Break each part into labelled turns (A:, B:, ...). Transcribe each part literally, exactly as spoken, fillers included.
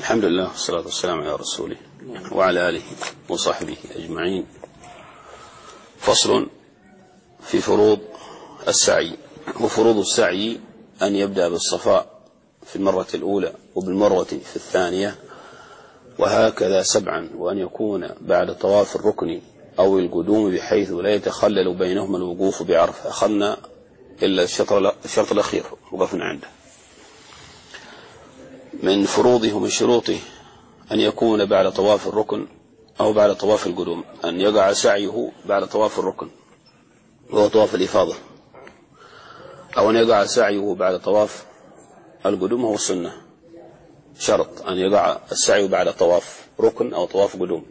A: الحمد لله والصلاة والسلام على رسوله وعلى آله وصحبه أجمعين. فصل في فروض السعي. وفروض السعي أن يبدأ بالصفاء في المرة الأولى وبالمروة في الثانية، وهكذا سبعا، وأن يكون بعد طواف الركن أو القدوم بحيث لا يتخلل بينهما الوقوف بعرفة. أخذنا إلا الشرط الأخير وقفنا عنده. من فروضه ومن شروطه أن يكون بعد طواف الركن أو بعد طواف القدوم، أن يقع سعيه بعد طواف الركن وهو طواف الإفاضة، أو أن يقع سعيه بعد طواف القدوم وهو السنة. شرط أن يقع السعي بعد طواف ركن أو طواف قدوم.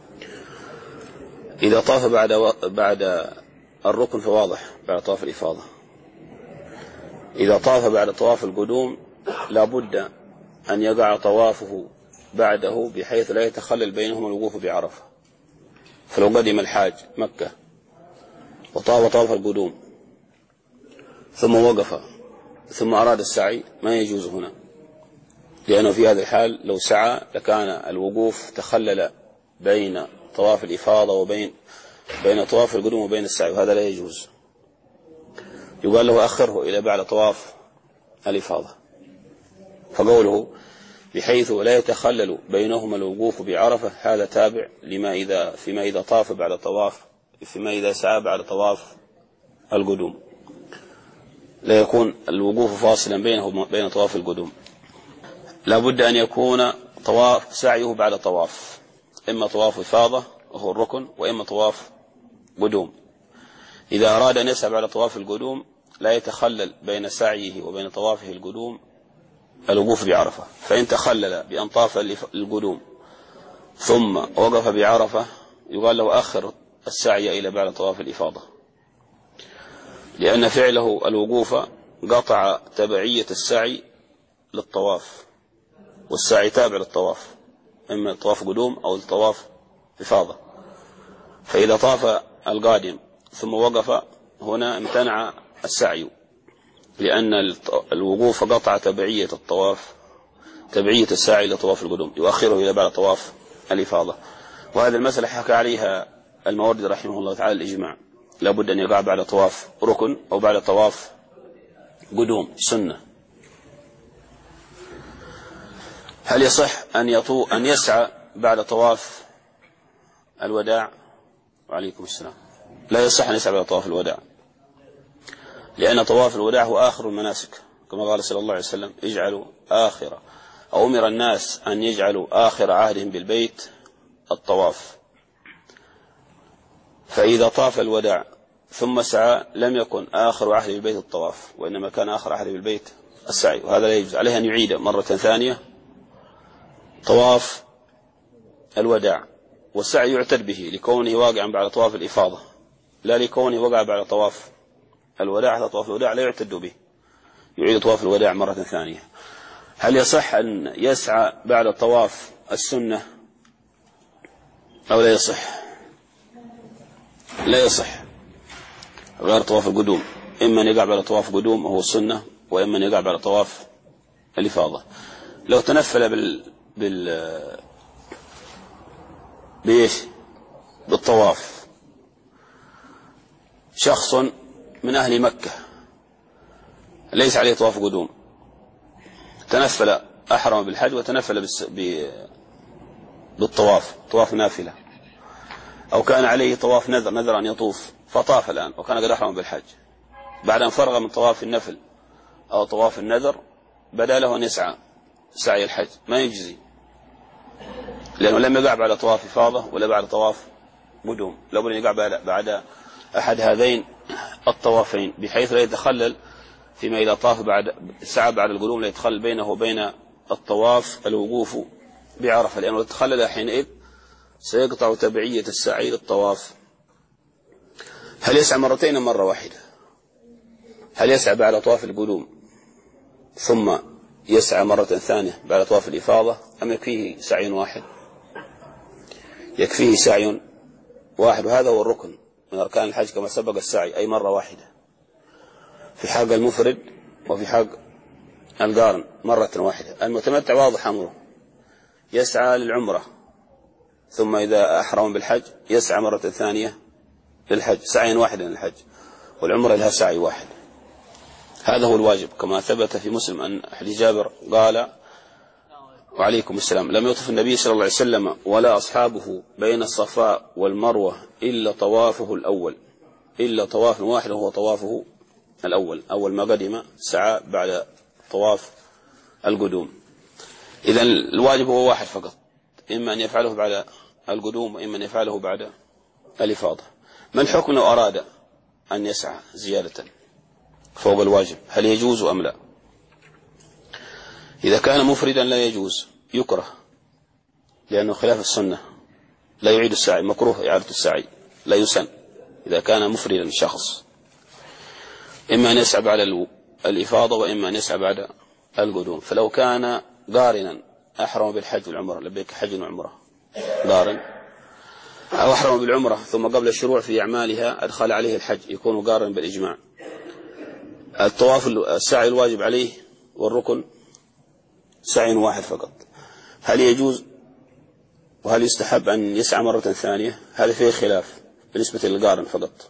A: إذا طاف بعد و... بعد الركن فواضح بعد طواف الإفاضة. إذا طاف بعد طواف القدوم لابد أن يقع طوافه بعده بحيث لا يتخلل بينهما الوقوف بعرفة. فلو قدم الحاج مكة وطاف طواف القدوم ثم وقف ثم أراد السعي ما يجوز هنا، لأنه في هذا الحال لو سعى لكان الوقوف تخلل بين طواف الإفاضة وبين بين طواف القدوم وبين السعي، وهذا لا يجوز. يقال له أخره إلى بعد طواف الإفاضة. فقوله بحيث لا يتخلل بينهما الوقوف بعرفة هذا تابع لما إذا فيما إذا طاف بعد طواف فيما إذا سعى بعد طواف القدوم، لا يكون الوقوف فاصلا بينه وبين طواف القدوم. لا بد أن يكون طواف سعيه بعد طواف، إما طواف إفاضة وهو الركن، وإما طواف قدوم. إذا أراد أن يسعى بعد طواف القدوم لا يتخلل بين سعيه وبين طوافه القدوم الوقوف بعرفة. فإن تخلل بأن طاف القدوم ثم وقف بعرفة يقال له أخر السعي إلى بعد طواف الإفاضة، لأن فعله الوقوف قطع تبعية السعي للطواف، والسعي تابع للطواف، إما طواف قدوم أو الطواف إفاضة. فإذا طاف القادم ثم وقف هنا امتنع السعي، لأن الوقوف قطع تبعية الطواف تبعية الساعي لطواف القدوم، يؤخره إلى بعد طواف الإفاضة. وهذه المسألة حكى عليها الماوردي رحمه الله تعالى الإجماع، لابد أن يقع بعد طواف ركن أو بعد طواف قدوم سنة. هل يصح أن يطو أن يسعى بعد طواف الوداع؟ وعليكم السلام. لا يصح أن يسعى بعد طواف الوداع، لأن طواف الوداع هو آخر المناسك، كما قال صلى الله عليه وسلم اجعلوا آخر، أو أمر الناس أن يجعلوا آخر عهدهم بالبيت الطواف. فإذا طاف الوداع ثم سعى لم يكن آخر عهد بالبيت الطواف، وإنما كان آخر عهد بالبيت السعي، وهذا لا يجوز. عليه أن يعيد مرة ثانية طواف الوداع، والسعي يعتد به لكونه واقعا بعد طواف الإفاضة، لا لكونه وقع بعد طواف الوداع. هذا طواف الوداع لا يعتد به، يعيد طواف الوداع مرة ثانية. هل يصح أن يسعى بعد طواف السنة أو لا يصح؟ لا يصح غير طواف القدوم، إما أن يقع بعد طواف قدوم وهو السنة، وإما أن يقع بعد طواف الإفاضة. لو تنفل بال بال بإيش بالطواف شخص من أهل مكة ليس عليه طواف قدوم، تنفل أحرم بالحج وتنفل بالطواف طواف نافلة، أو كان عليه طواف نذر نذر أن يطوف فطاف الآن وكان قد أحرم بالحج، بعد أن فرغ من طواف النفل أو طواف النذر بدا له أن يسعى سعي الحج، ما يجزي، لأنه لم يقع بعد طواف إفاضة ولا بعد طواف قدوم، لابد أن يقع بعد أحد هذين الطوافين، بحيث لا يتخلل فيما إذا طاف بعد سعى بعد القدوم لا يتخلل بينه وبين الطواف الوقوف بعرفة، لأنه لو تخلل حينئذ سيقطع تبعية السعي للطواف. هل يسعى مرتين أم مرة واحدة؟ هل يسعى بعد طواف القدوم ثم يسعى مرة ثانية بعد طواف الإفاضة، أم يكفيه سعي واحد؟ يكفيه سعي واحد، وهذا هو الركن من أركان الحج كما سبق السعي، أي مرة واحدة في حق المفرد وفي حق القارن مرة واحدة. المتمتع واضح أمره، يسعى للعمرة، ثم إذا أحرم بالحج يسعى مرة ثانية للحج، سعيا واحدا للحج، والعمرة لها سعي واحد. هذا هو الواجب، كما ثبت في مسلم أن حديث جابر قال: وعليكم السلام، لم يطف النبي صلى الله عليه وسلم ولا أصحابه بين الصفاء والمروة إلا طوافه الأول، إلا طواف واحد هو طوافه الأول، أول ما قدم سعى بعد طواف القدوم. إذن الواجب هو واحد فقط، إما أن يفعله بعد القدوم وإما أن يفعله بعد الإفاضة. ما الحكم لو أراد أن يسعى زيادة فوق الواجب؟ هل يجوز أم لا؟ إذا كان مفردا لا يجوز، يكره، لأنه خلاف السنة، لا يعيد السعي، مكروه إعادة السعي، لا يسن إذا كان مفردا الشخص، إما أن يسعى بعد الإفاضة وإما أن يسعى بعد القدوم. فلو كان قارنا أحرم بالحج والعمرة، لبيك حج وعمرة، قارن، أو أحرم بالعمرة ثم قبل الشروع في أعمالها أدخل عليه الحج، يكون قارن بالإجماع. الطواف السعي الواجب عليه والركن سعي واحد فقط. هل يجوز وهل يستحب أن يسعى مرة ثانية؟ هذا فيه خلاف بالنسبة للقارن فقط.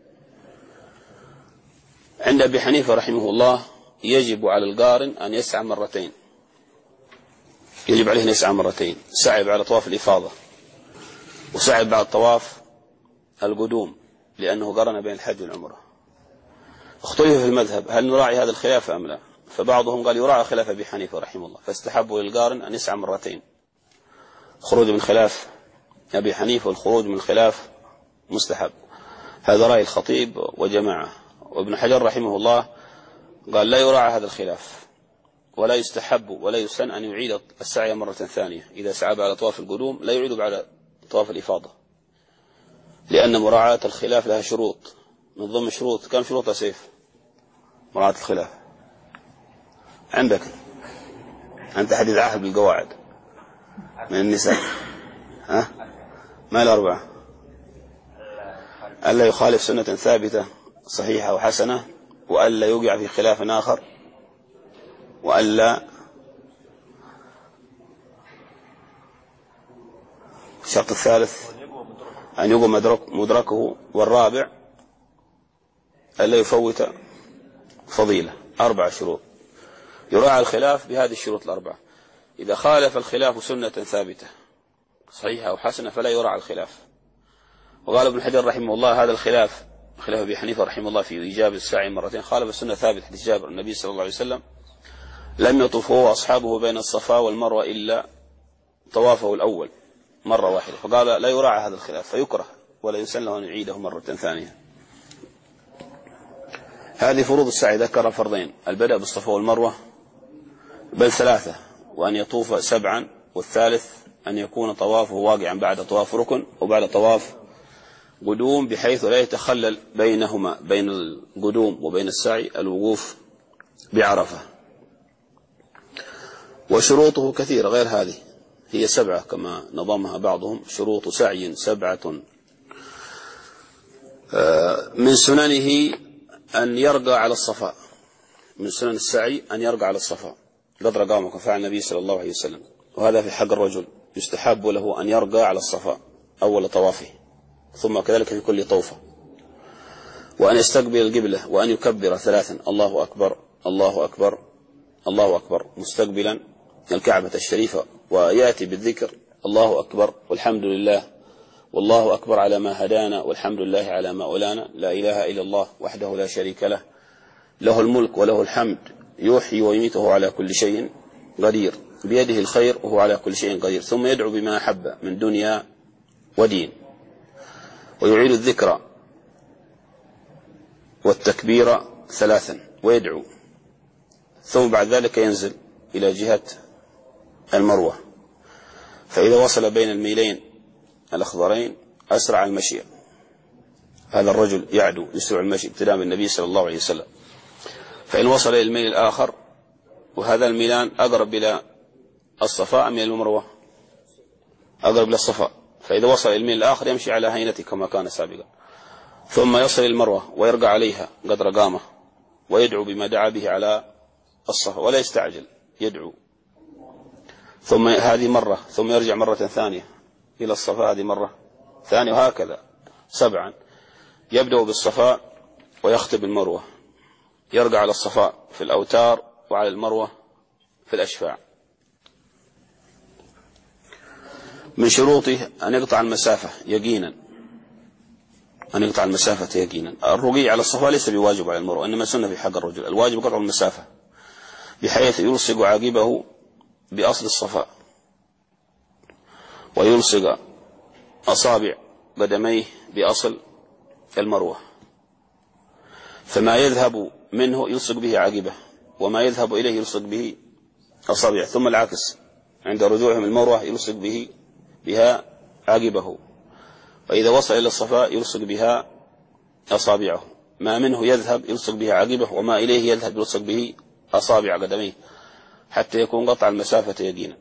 A: عند أبي حنيفة رحمه الله يجب على القارن أن يسعى مرتين، يجب عليه أن يسعى مرتين، سعي بعد طواف الإفاضة وسعي بعد طواف القدوم، لأنه قرن بين الحج والعمرة. اختلف في المذهب هل نراعي هذا الخلاف أم لا؟ فبعضهم قال يراعي خلاف أبي حنيفة رحمه الله، فاستحبوا للقارن أن يسعى مرتين، خروج من خلاف أبي حنيفة، والخروج من خلاف مستحب. هذا رأي الخطيب وجماعة. وابن حجر رحمه الله قال لا يراعى هذا الخلاف، ولا يستحب ولا يسن أن يعيد السعي مرة ثانية، إذا سعى بعد طواف القدوم لا يعيد بعد طواف الإفاضة، لأن مراعاة الخلاف لها شروط، من ضمن شروط، كم شروط سيف مراعاة الخلاف عندك؟ أنت حديث عهد بالقواعد من النساء، ها؟ ما الأربعة؟ ألا يخالف سنة ثابتة صحيحة وحسنة، وألا يوقع في خلاف آخر، وألا الشرط الثالث أن يقوم مدرك مدركه، والرابع ألا يفوت فضيلة. أربع شروط يراعى الخلاف بهذه الشروط الأربعة. إذا خالف الخلاف سنة ثابتة صحيحة أو حسنة فلا يراعى الخلاف. وقال ابن حجر رحمه الله هذا الخلاف، خلاف أبي حنيفة رحمه الله في إيجاب السعي مرتين، خالف السنة ثابت، حديث جابر النبي صلى الله عليه وسلم لم يطف هو وأصحابه بين الصفا والمروة إلا طوافه الأول مرة واحدة، فقال لا يراعى هذا الخلاف، فيكره ولا يسن له أن يعيده مرة ثانية. هذه فروض السعي، ذكر فرضين: البدء بالصفا والمروة، بل ثلاثة، وأن يطوف سبعا، والثالث أن يكون طوافه واقعا بعد طواف ركن وبعد طواف قدوم، بحيث لا يتخلل بينهما، بين القدوم وبين السعي، الوقوف بعرفة. وشروطه كثيرة غير هذه، هي سبعة كما نظمها بعضهم، شروط سعي سبعة. من سننه أن يرقى على الصفا، من سنن السعي أن يرقى على الصفا قدر قامه، فعل النبي صلى الله عليه وسلم. وهذا في حق الرجل، يستحب له أن يرقى على الصفا أول طوافه، ثم كذلك في كل طوفة، وأن يستقبل القبلة، وأن يكبر ثلاثا: الله أكبر الله أكبر الله أكبر، مستقبلا الكعبة الشريفة، ويأتي بالذكر: الله أكبر والحمد لله والله أكبر على ما هدانا والحمد لله على ما أولانا، لا إله إلا الله وحده لا شريك له، له الملك وله الحمد، يحيي ويميته على كل شيء قدير، بيده الخير وهو على كل شيء قدير. ثم يدعو بما أحب من دنيا ودين، ويعيد الذكر والتكبير ثلاثا ويدعو، ثم بعد ذلك ينزل إلى جهة المروة، فإذا وصل بين الميلين الأخضرين أسرع المشي. هذا الرجل يعدو يسرع المشي ابتداء من النبي صلى الله عليه وسلم. فإن وصل إلى الميل الآخر، وهذا الميلان أقرب إلى الصفا أم إلى المروة؟ أقرب إلى الصفا، فإذا وصل إلى الميل الآخر يمشي على هينته كما كان سابقا، ثم يصل إلى المروة ويرقى عليها قدر قامه، ويدعو بما دعا به على الصفا، ولا يستعجل، يدعو. ثم هذه مرة، ثم يرجع مرة ثانية إلى الصفاء، هذه مرة ثانية، وهكذا سبعا. يبدأ بالصفاء ويختم بالمروة، يرجع على الصفاء في الأوتار وعلى المروة في الأشفاع. من شروطه أن يقطع المسافة يقينا، أن يقطع المسافة يقينا. الرقي على الصفاء ليس بواجب على المروة، إنما سنة في حق الرجل. الواجب قطع المسافة بحيث يلصق عاقبه بأصل الصفاء، ويلصق أصابع قدميه بأصل المروة، فما يذهب منه يلصق به عاقبه، وما يذهب إليه يلصق به أصابع، ثم العكس عند رجوعهم المروة يلصق به بها عاقبه، وإذا وصل إلى الصفاء يلصق بها أصابعه، ما منه يذهب يلصق به عاقبه، وما إليه يذهب يلصق به أصابع قدميه، حتى يكون قطع المسافة يقينا.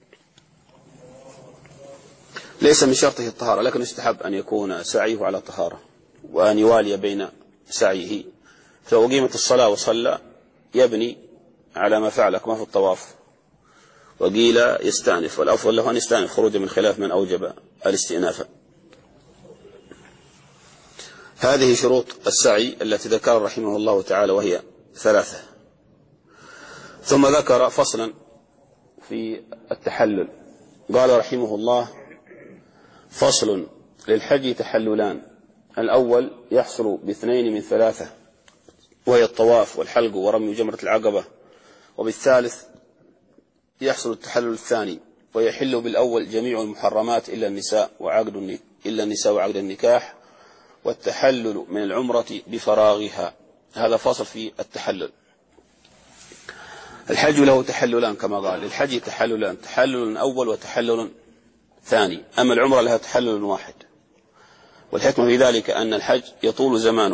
A: ليس من شرطه الطهارة، لكن يستحب أن يكون سعيه على طهارة، وأن يوالي بين سعيه. فلو قيمة الصلاة وصلى يبني على ما فعل كما في الطواف، وقيل يستأنف، والأفضل له أن يستأنف خروجا من خلاف من أوجب الاستئناف. هذه شروط السعي التي ذكر رحمه الله تعالى، وهي ثلاثة. ثم ذكر فصلا في التحلل، قال رحمه الله: فصل: للحج تحللان، الأول يحصل باثنين من ثلاثة، وهي الطواف والحلق ورمي جمرة العقبة، وبالثالث يحصل التحلل الثاني، ويحل بالأول جميع المحرمات إلا النساء وعقد إلا النساء وعقد النكاح، والتحلل من العمرة بفراغها. هذا فصل في التحلل. الحج له تحللان كما قال، للحج تحللان، تحلل أول وتحلل ثاني، أما العمرة لها تحلل واحد. والحكمة في ذلك أن الحج يطول زمانه،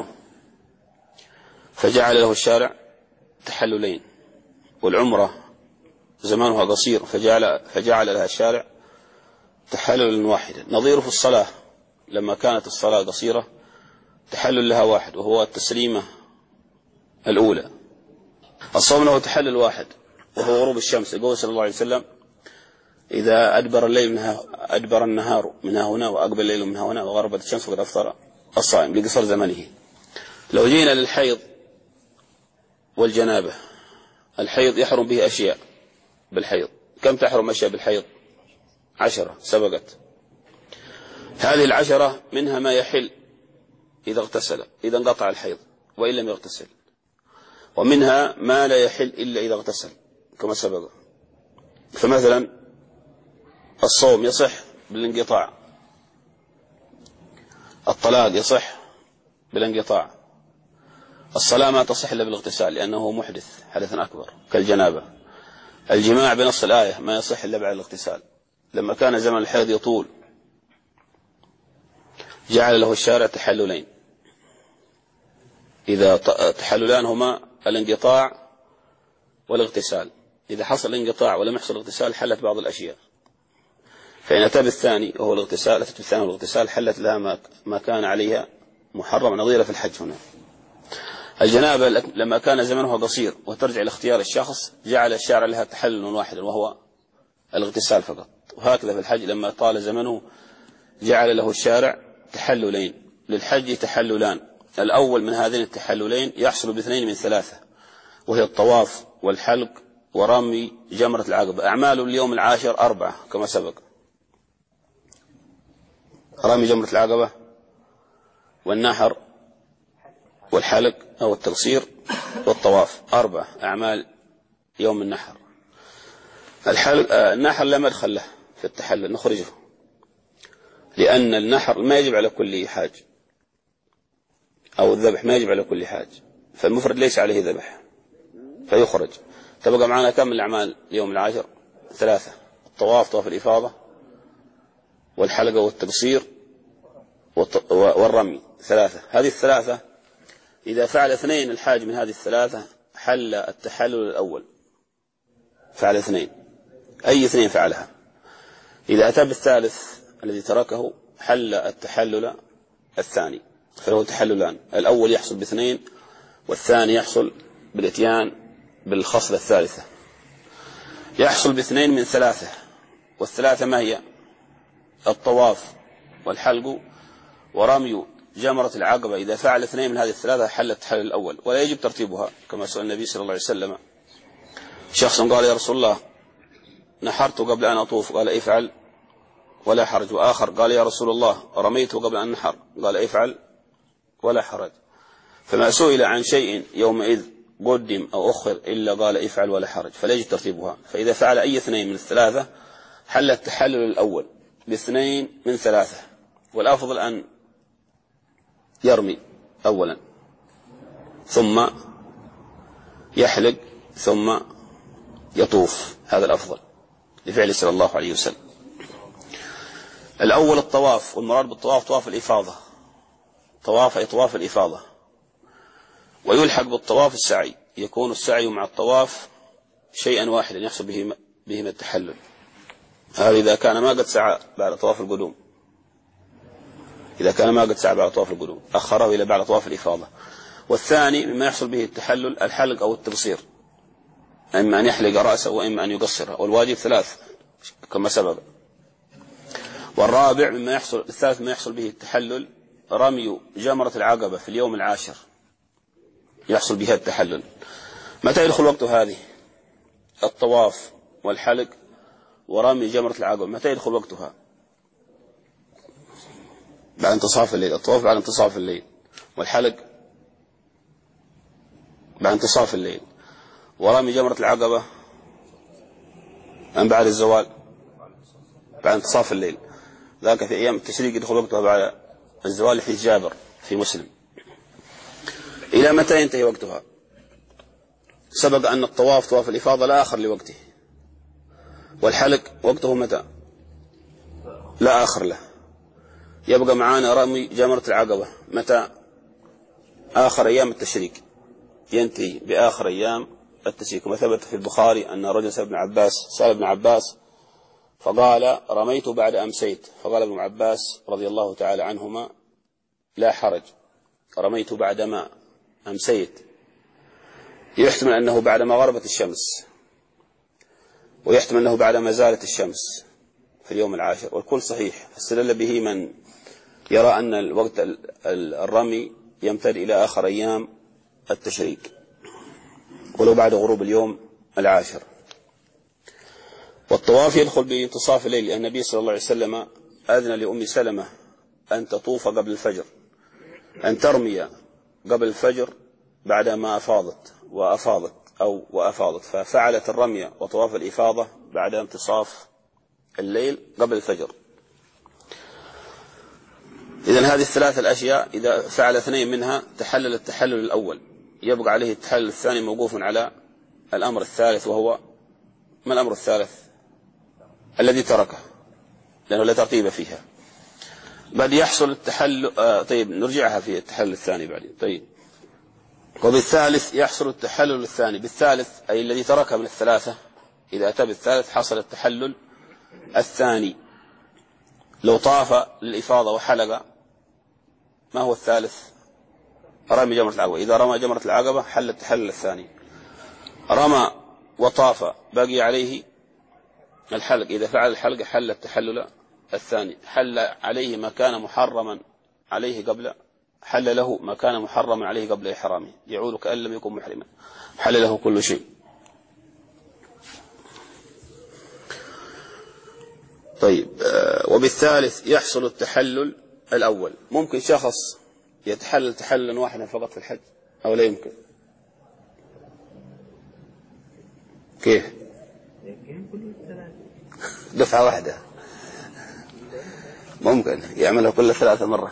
A: فجعل له الشارع تحللين، والعمرة زمانها قصير، فجعل, فجعل لها الشارع تحلل واحدا. نظير في الصلاة، لما كانت الصلاة قصيرة تحلل لها واحد، وهو التسليمة الأولى. الصوم له تحلل واحد، وهو غروب الشمس. يقول صلى الله عليه وسلم: إذا أدبر الليل منها أدبر النهار منها هنا، وأقبل الليل منها هنا، وغربت الشمس فقد أفطر الصائم، لقصر زمنه. لو جينا للحيض والجنابة، الحيض يحرم به أشياء بالحيض. كم تحرم أشياء بالحيض؟ عشرة سبقت. هذه العشرة منها ما يحل إذا اغتسل، إذا انقطع الحيض وإن لم يغتسل، ومنها ما لا يحل إلا إذا اغتسل كما سبق. فمثلا الصوم يصح بالانقطاع، الطلاق يصح بالانقطاع، الصلاة ما تصح إلا بالاغتسال لأنه محدث حدثا أكبر كالجنابة، الجماع بنص الآية ما يصح إلا بعد الاغتسال. لما كان زمن الحيض يطول جعل له الشارع تحللين، إذا تحللان هما الانقطاع والاغتسال. إذا حصل الانقطاع ولم يحصل الاغتسال حلت بعض الأشياء، فإن أتى بالثاني وهو الاغتسال، أتت بالثاني والاغتسال حلت لها ما كان عليها محرم، نظيرة في الحج هنا. الجنابة لما كان زمنها قصير وترجع إلى اختيار الشخص جعل الشارع لها تحلل واحدا وهو الاغتسال فقط. وهكذا في الحج لما طال زمنه جعل له الشارع تحللين. للحج تحللان، الأول من هذين التحللين يحصل باثنين من ثلاثة، وهي الطواف والحلق ورمي جمرة العقبة. أعمال اليوم العاشر أربعة كما سبق: رمي جمرة العقبة والنحر والحلق أو التقصير والطواف، أربعة أعمال يوم النحر. الحلق النحر لا مدخل له في التحلل، نخرجه، لأن النحر ما يجب على كل حاج، أو الذبح ما يجب على كل حاج، فالمفرد ليس عليه ذبح فيخرج. تبقى معنا كم من الأعمال اليوم العاشر؟ ثلاثة: الطواف طواف الإفاضة، والحلقة والتقصير والرمي، ثلاثة. هذه الثلاثة إذا فعل اثنين الحاج من هذه الثلاثة حل التحلل الأول، فعل اثنين، أي اثنين فعلها. إذا أتى بالثالث الذي تركه حل التحلل الثاني، فله تحللان: الأول يحصل باثنين، والثاني يحصل بالاتيان بالخصلة الثالثة. يحصل باثنين من ثلاثة، والثلاثة ما هي؟ الطواف والحلق ورمي جمرة العقبة. إذا فعل اثنين من هذه الثلاثة حل التحلل الأول، ولا يجب ترتيبها كما سئل النبي صلى الله عليه وسلم. شخص قال يا رسول الله نحرت قبل أن أطوف، قال افعل ولا حرج. وآخر قال يا رسول الله رميت قبل أن نحر، قال افعل ولا حرج. فما سئل عن شيء يومئذ قدم أو أخر إلا قال افعل ولا حرج، فلا يجب ترتيبها. فإذا فعل أي اثنين من الثلاثة حل التحلل الأول باثنين من ثلاثة، والأفضل أن يرمي أولا ثم يحلق ثم يطوف، هذا الأفضل لفعل صلى الله عليه وسلم. الأول الطواف، والمراد بالطواف طواف الإفاضة، طواف أي طواف الإفاضة. ويلحق بالطواف السعي، يكون السعي مع الطواف شيئا واحدا يحصل به بهما التحلل. هذا إذا كان ما قد سعى بعد طواف القدوم، إذا كان ما قد سعى بعد طواف القدوم أخره إلى بعد طواف الإفاضة. والثاني مما يحصل به التحلل الحلق أو التقصير، إما أن يحلق رأسه وإما أن يقصره، والواجب ثلاث كما سبق. والرابع مما يحصل الثالث ما يحصل به التحلل رمي جمرة العقبة في اليوم العاشر، يحصل بها التحلل. متى يدخل وقت هذه؟ الطواف والحلق ورمي جمرة العقبة متى يدخل وقتها؟ بعد انتصاف الليل. الطواف بعد انتصاف الليل، والحلق بعد انتصاف الليل، ورمي جمرة العقبة أم بعد الزوال؟ بعد انتصاف الليل. ذاك في أيام التشريق يدخل وقتها بعد الزوال في جابر في مسلم. إلى متى ينتهي وقتها؟ سبق أن الطواف طواف الإفاضة لا آخر لوقته، والحلق وقته متى؟ لا آخر له. يبقى معانا رمي جمرة العقبة متى؟ آخر أيام التشريق، ينتهي بآخر أيام التشريق. كما ثبت في البخاري أن رجل سأل ابن عباس سأل ابن عباس فقال رميت بعد أمسيت، فقال ابن عباس رضي الله تعالى عنهما لا حرج، رميت بعدما أمسيت. يحتمل أنه بعدما غربت الشمس، ويحتمل أنه بعدما زالت الشمس في اليوم العاشر، والكل صحيح. استدل به من يرى أن الوقت الرمي يمتد إلى آخر أيام التشريق ولو بعد غروب اليوم العاشر. والطواف يدخل بانتصاف الليل، لأن النبي صلى الله عليه وسلم أذن لأم سلمة أن تطوف قبل الفجر، أن ترمي قبل الفجر بعدما أفاضت وأفاضت أو وأفاضت، ففعلت الرمية وطواف الإفاضة بعد انتصاف الليل قبل الفجر. إذن هذه الثلاثة الأشياء إذا فعل اثنين منها تحلل التحلل الأول، يبقى عليه التحلل الثاني موقوف على الأمر الثالث، وهو ما الأمر الثالث؟ الذي تركه، لأنه لا ترتيب فيها. بعد يحصل التحلل آه طيب نرجعها في التحلل الثاني بعدين. طيب وبالثالث يحصل التحلل الثاني، بالثالث أي الذي تركه من الثلاثة، إذا أتى بالثالث حصل التحلل الثاني. لو طاف للإفاضة وحلق، ما هو الثالث؟ رمي جمرة العقبة. إذا رمى جمرة العقبة حل التحلل الثاني. رمى وطاف باقي عليه الحلق، إذا فعل الحلق حل التحلل الثاني. حل عليه ما كان محرما عليه قبل حل له ما كان محرما عليه قبل إحرامه، يعود كأن لم يكن محرما، حل له كل شيء. طيب وبالثالث يحصل التحلل الأول. ممكن شخص يتحلل تحللا واحدا فقط في الحج أو لا يمكن؟ كيف؟ دفعة واحدة ممكن يعملها كل ثلاثة مرة.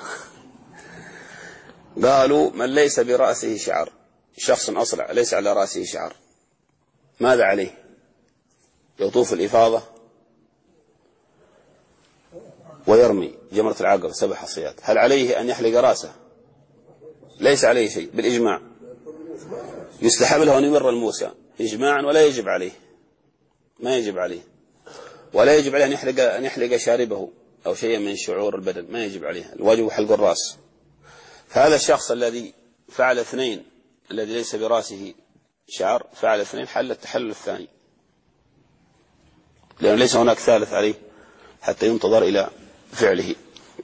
A: قالوا من ليس برأسه شعر، شخص أصلع ليس على رأسه شعر، ماذا عليه؟ يطوف الإفاضة ويرمي جمرة العقبة سبع حصيات. هل عليه أن يحلق رأسه؟ ليس عليه شيء بالإجماع. يستحب له أن يمر الموسى إجماعا، ولا يجب عليه، ما يجب عليه، ولا يجب عليه أن يحلق أن يحلق شاربه أو شيئا من شعور البدن، ما يجب عليه. الواجب حلق الرأس. فهذا الشخص الذي فعل اثنين، الذي ليس برأسه شعر فعل اثنين، حل التحلل الثاني. لأن ليس هناك ثالث عليه حتى ينتظر إلى فعله.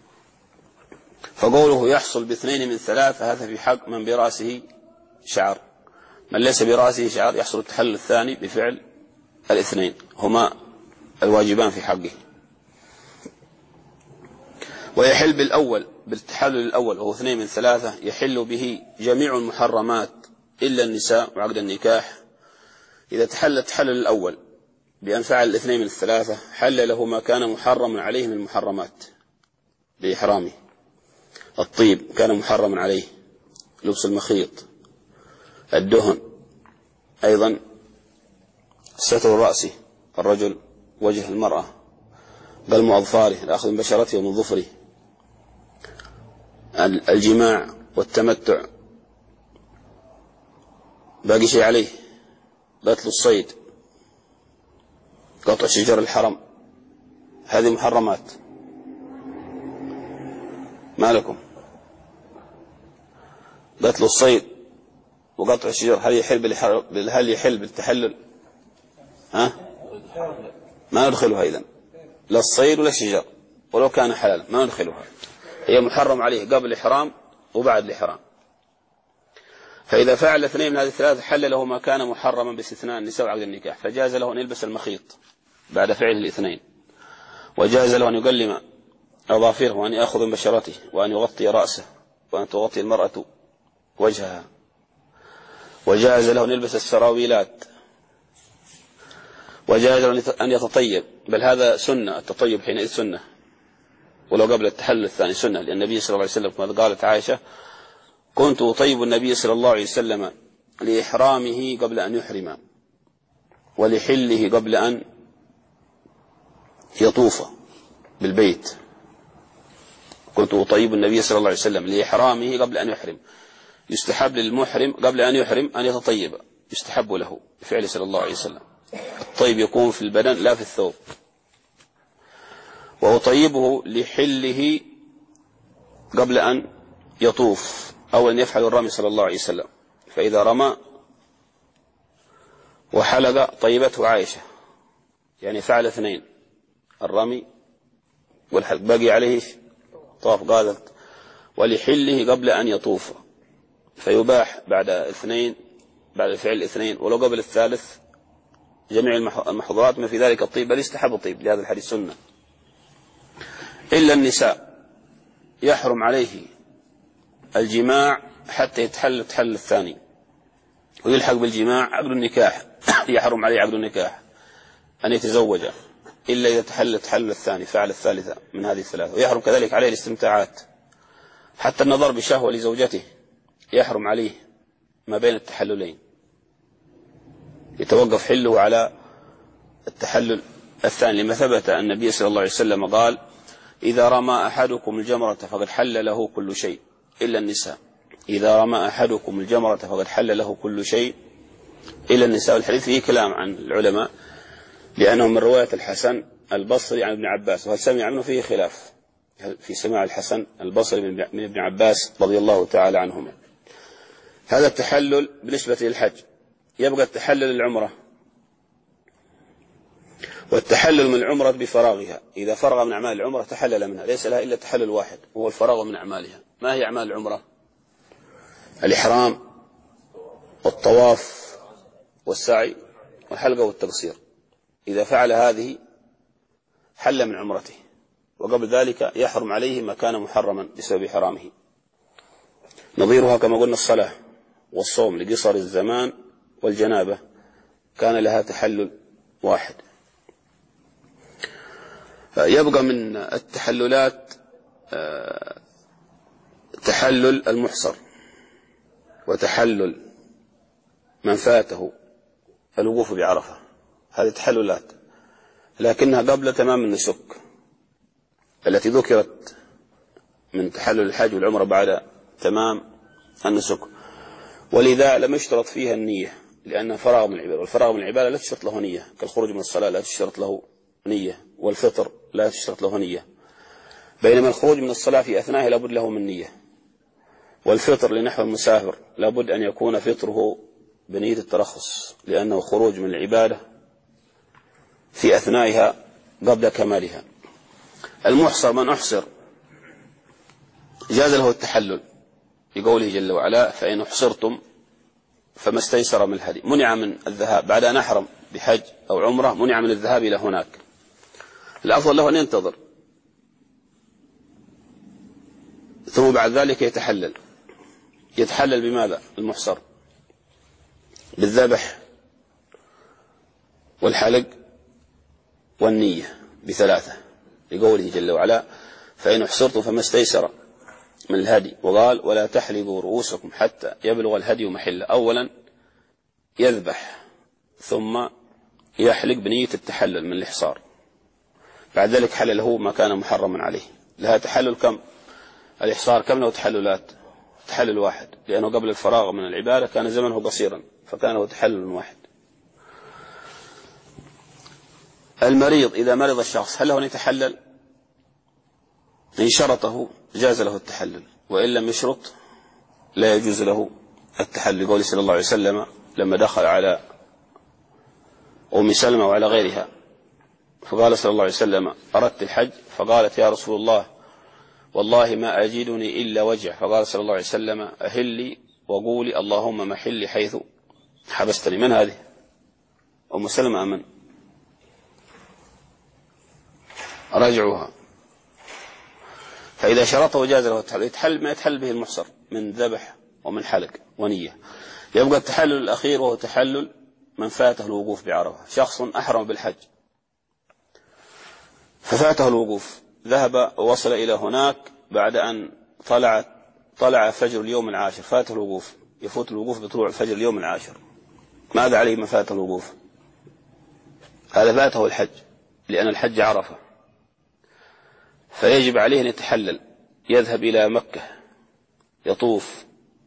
A: فقوله يحصل باثنين من ثلاثة هذا في حق من برأسه شعر. من ليس برأسه شعر يحصل التحلل الثاني بفعل الاثنين، هما الواجبان في حقه. ويحل بالأول بالتحلل الأول وهو اثنين من ثلاثة يحل به جميع المحرمات إلا النساء وعقد النكاح. إذا تحل التحلل الأول بأن فعل الاثنين من الثلاثة حل له ما كان محرما عليه من المحرمات بإحرامه. الطيب كان محرما عليه، لبس المخيط، الدهن، أيضا ستر رأسه الرجل وجه المرأة، قلم أظفاره، الأخذ من بشرته ومن ظفره، الجماع والتمتع. باقي شيء عليه قتل الصيد، قطع شجر الحرم، هذه محرمات. ما لكم؟ قتل الصيد وقطع الشجر هل يحل هل يحل بالتحلل؟ ها؟ ما ندخلها إذن، لا الصيد ولا الشجر ولو كان حلال ما ندخلها، هي محرم عليه قبل الإحرام وبعد الإحرام. فإذا فعل اثنين من هذه الثلاثة حل له ما كان محرما باستثناء النساء وعقد النكاح. فجاز له أن يلبس المخيط بعد فعل الاثنين، وجاز له أن يقلم أظافره وأن يأخذ من بشرته وأن يغطي رأسه وأن تغطي المرأة وجهها، وجاز له أن يلبس السراويلات، وجاز له أن يتطيب، بل هذا سنة، التطيب حينئذ سنة ولو قبل التحلل الثاني سنة، لأن النبي صلى الله عليه وسلم كما قالت عائشة كنت أطيب النبي صلى الله عليه وسلم لإحرامه قبل أن يحرم ولحله قبل أن يطوف بالبيت. كنت أطيب النبي صلى الله عليه وسلم لإحرامه قبل أن يحرم. يستحب للمحرم قبل أن يحرم أن يتطيب، يستحب له بفعل صلى الله عليه وسلم. الطيب يكون في البدن لا في الثوب. وأطيبه لحله قبل أن يطوف أو أن يفعل الرمي صلى الله عليه وسلم. فإذا رمى وحلق طيبته عائشة، يعني فعل اثنين، الرمي والحلق، باقي عليه طواف. قالت ولحله قبل أن يطوف، فيباح بعد اثنين، بعد فعل الاثنين ولو قبل الثالث جميع المحظورات ما في ذلك الطيب، بل يستحب الطيب لهذا الحديث سنة. إلا النساء يحرم عليه الجماع حتى يتحل التحلل الثاني ويلحق بالجماع عقد النكاح. يحرم عليه عقد النكاح أن يتزوج إلا إذا تحل التحلل الثاني فعل الثالثة من هذه الثلاثة. ويحرم كذلك عليه الاستمتاعات، حتى النظر بشهوة لزوجته يحرم عليه ما بين التحللين، يتوقف حله على التحلل الثاني، لما ثبت أن النبي صلى الله عليه وسلم قال إذا رمى أحدكم الجمرة فقد حل له كل شيء إلا النساء. إذا رمى أحدكم الجمرة فقد حل له كل شيء إلا النساء. الحديث فيه كلام عن العلماء لأنه من رواية الحسن البصري عن ابن عباس، وهل سمع عنه فيه خلاف في سماع الحسن البصري من ابن عباس رضي الله تعالى عنهما. هذا التحلل بالنسبة للحج. يبقى التحلل العمرة، والتحلل من العمرة بفراغها. إذا فرغ من أعمال العمرة تحلل منها، ليس لها إلا تحلل واحد وهو الفراغ من أعمالها. ما هي أعمال العمرة؟ الإحرام والطواف والسعي والحلقة والتقصير. إذا فعل هذه حل من عمرته، وقبل ذلك يحرم عليه ما كان محرما بسبب حرامه. نظيرها كما قلنا الصلاة والصوم لقصر الزمان والجنابة كان لها تحلل واحد. يبقى من التحللات تحلل المحصر، وتحلل من فاته الوقوف بعرفة. هذه تحللات لكنها قبل تمام النسك التي ذكرت من تحلل الحج والعمرة بعد تمام النسك، ولذا لم يشترط فيها النية لأنها فراغ من العبادة، والفراغ من العبادة لا تشترط له نية، كالخروج من الصلاة لا تشترط له نية، والفطر لا تشترط له نية، بينما الخروج من الصلاة في أثنائه لابد له من نية، والفطر لنحو المسافر لابد أن يكون فطره بنية الترخص لأنه خروج من العبادة في أثنائها قبل كمالها. المحصر من أحصر جاز له التحلل بقوله جل وعلا فإن أحصرتم فما استيسر من الهدي. منع من الذهاب بعد أن أحرم بحج أو عمرة، منع من الذهاب إلى هناك. الأفضل له أن ينتظر ثم بعد ذلك يتحلل. يتحلل بماذا المحصر؟ بالذبح والحلق والنية بثلاثة لقوله جل وعلا فإن أحصرتم فما استيسر من الهدي. وقال ولا تحلقوا رؤوسكم حتى يبلغ الهدي محله. أولا يذبح ثم يحلق بنية التحلل من الإحصار، بعد ذلك حلله ما كان محرما عليه. لها تحلل كم؟ الإحصار كم له تحللات؟ تحلل واحد، لأنه قبل الفراغ من العبادة كان زمنه قصيرا فكان له تحلل واحد. المريض إذا مرض الشخص هل له أن يتحلل؟ إن شرطه جاز له التحلل، وإن لم يشرط لا يجوز له التحلل. قول صلى الله عليه وسلم لما دخل على أم سلمة وعلى غيرها فقال صلى الله عليه وسلم أردت الحج، فقالت يا رسول الله والله ما أجدني إلا وجع، فقال صلى الله عليه وسلم أهلي وقولي اللهم محلي حيث حبستني. من هذه؟ أم سلمة أمن؟ راجعوها. فإذا شرطه جاز له التحلل. يتحل ما يتحل به المحصر من ذبح ومن حلق ونية. يبقى التحلل الأخير وهو تحلل من فاته الوقوف بعرفة. شخص أحرم بالحج ففاته الوقوف، ذهب ووصل إلى هناك بعد أن طلع طلع فجر اليوم العاشر، فاته الوقوف. يفوت الوقوف بطلوع فجر اليوم العاشر. ماذا عليه من فاته الوقوف؟ هذا فاته الحج، لأن الحج عرفة، فيجب عليه أن يتحلل. يذهب إلى مكة يطوف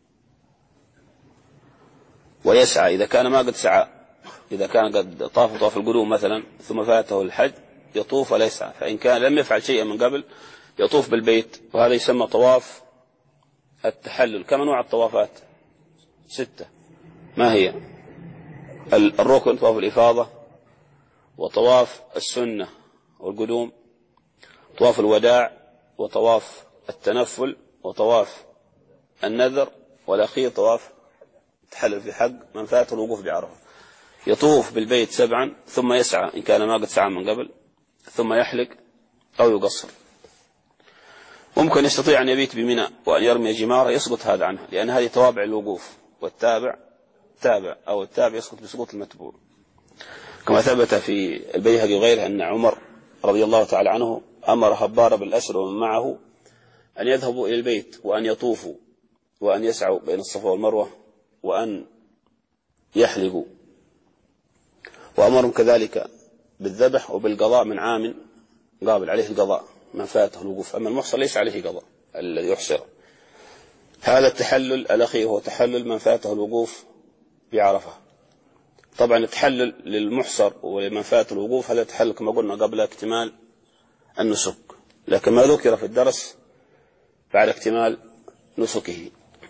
A: ويسعى إذا كان ما قد سعى. إذا كان قد طاف طواف القدوم مثلا ثم فاته الحج يطوف ولا يسعى. فإن كان لم يفعل شيئا من قبل يطوف بالبيت، وهذا يسمى طواف التحلل. كم نوع الطوافات؟ ستة. ما هي؟ الركن طواف الإفاضة، وطواف السنة والقدوم، طواف الوداع، وطواف التنفل، وطواف النذر، والأخير طواف التحلل في حق من فاته الوقوف بعرفة. يطوف بالبيت سبعا ثم يسعى إن كان ما قد سعى من قبل، ثم يحلق أو يقصر. ممكن يستطيع أن يبيت بمنى وأن يرمي جمارة يسقط هذا عنه، لأن هذه توابع الوقوف، والتابع تابع أو التابع يسقط بسقوط المتبوع. كما ثبت في البيهقي وغيره أن عمر رضي الله تعالى عنه أمر خبار بالأسر ومن معه أن يذهبوا إلى البيت وأن يطوفوا وأن يسعوا بين الصفا والمروة وأن يحلقوا، وأمرهم كذلك بالذبح وبالقضاء من عام قابل عليه القضاء من فاته الوقوف. أما المحصر ليس عليه قضاء الذي يحصر. هذا التحلل الأخير هو تحلل من فاته الوقوف بعرفة. طبعا التحلل للمحصر ولمن فاته الوقوف هذا تحلل كما قلنا قبل اكتمال النسك، لكن ما ذكر في الدرس بعد اكتمال نسكه.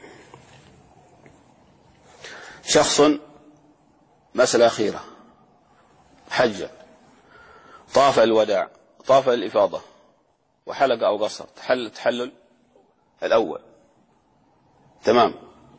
A: شخص مسألة أخيرة حج، طاف الوداع، طاف الإفاضة، وحلق أو قصر. تحلل التحلل الأول تمام.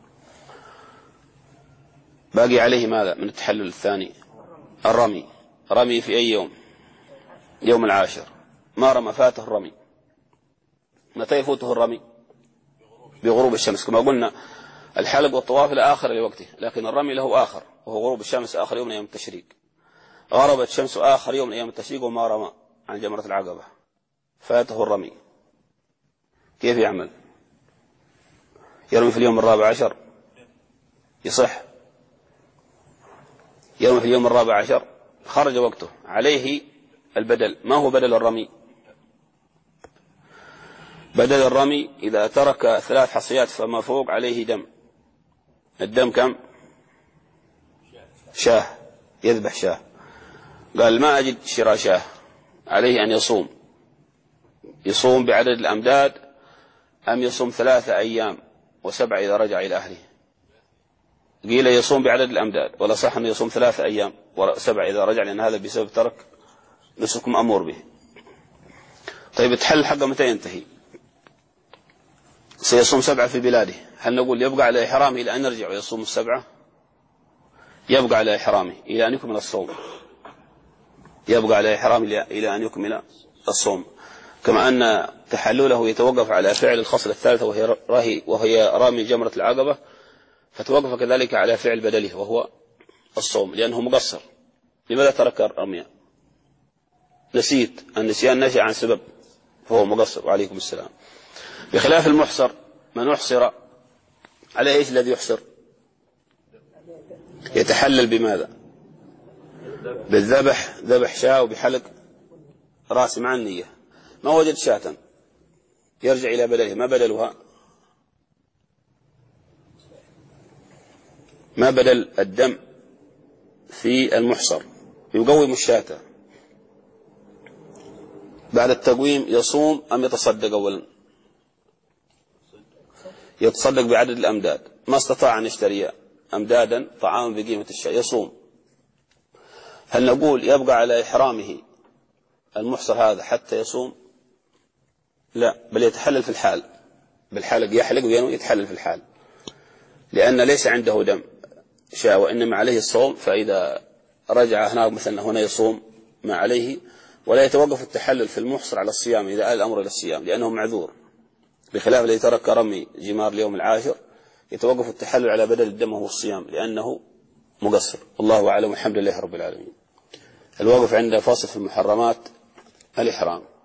A: باقي عليه ماذا من التحلل الثاني؟ الرمي. رمي في أي يوم؟ يوم العاشر. ما رمى فاته الرمي. متى يفوته الرمي؟ بغروب الشمس. كما قلنا الحلق والطواف لآخر لوقته، لكن الرمي له آخر وهو غروب الشمس آخر يوم من أيام التشريق. غربت الشمس آخر يوم من أيام التشريق وما رمى عن جمرة العقبة، فاته الرمي. كيف يعمل؟ يرمي في اليوم الرابع عشر يصح؟ يرمي في اليوم الرابع عشر خرج وقته، عليه البدل. ما هو بدل الرمي؟ بدل الرمي إذا ترك ثلاث حصيات فما فوق عليه دم. الدم كم؟ شاه. يذبح شاه. قال ما أجد شراء شاه، عليه أن يصوم. يصوم بعدد الأمداد أم يصوم ثلاثة أيام وسبعة إذا رجع إلى أهله؟ قيل يصوم بعدد الأمداد، ولا صح أنه يصوم ثلاثة أيام وسبعة إذا رجع، لأن هذا بسبب ترك نسك مأمور به. طيب التحلل حقه متى ينتهي؟ سيصوم سبعة في بلاده، هل نقول يبقى على إحرامه إلى أن يرجع ويصوم السبعة؟ يبقى على إحرامه إلى أن يكمل الصوم، يبقى على إحرامه إلى أن يكمل الصوم، كما أن تحلله يتوقف على فعل الخصلة الثالثة وهي رهي وهي رامي جمرة العقبة، فتوقف كذلك على فعل بدله وهو الصوم لأنه مقصر. لماذا ترك الرمي؟ نسيت، النسيان نشأ عن سبب فهو مقصر. وعليكم السلام. بخلاف المحصر، من أحصر على إيش الذي يحصر؟ يتحلل بماذا؟ بالذبح، ذبح شاة وبحلق رأس مع النية. ما وجد شاة يرجع إلى بدله، ما بدلها؟ ما بدل الدم في المحصر؟ يقوم الشاة بعد التقويم يصوم أم يتصدق؟ أولا يتصدق بعدد الأمداد، ما استطاع أن يشتري أمدادا طعاما بقيمة الشاة يصوم. هل نقول يبقى على إحرامه المحصر هذا حتى يصوم؟ لا، بل يتحلل في الحال، بالحلق يحلق وينوي يتحلل في الحال، لأن ليس عنده دم شاة وإنما عليه الصوم، فإذا رجع هناك مثلا هنا يصوم ما عليه، ولا يتوقف التحلل في المحصر على الصيام إذا آل الأمر إلى الصيام لأنه معذور، بخلاف الذي ترك رمي جمار اليوم العاشر يتوقف التحلل على بدل الدم وهو الصيام لأنه مقصر. الله أعلم، والحمد لله رب العالمين. الوقف عند فاصل في المحرمات الإحرام.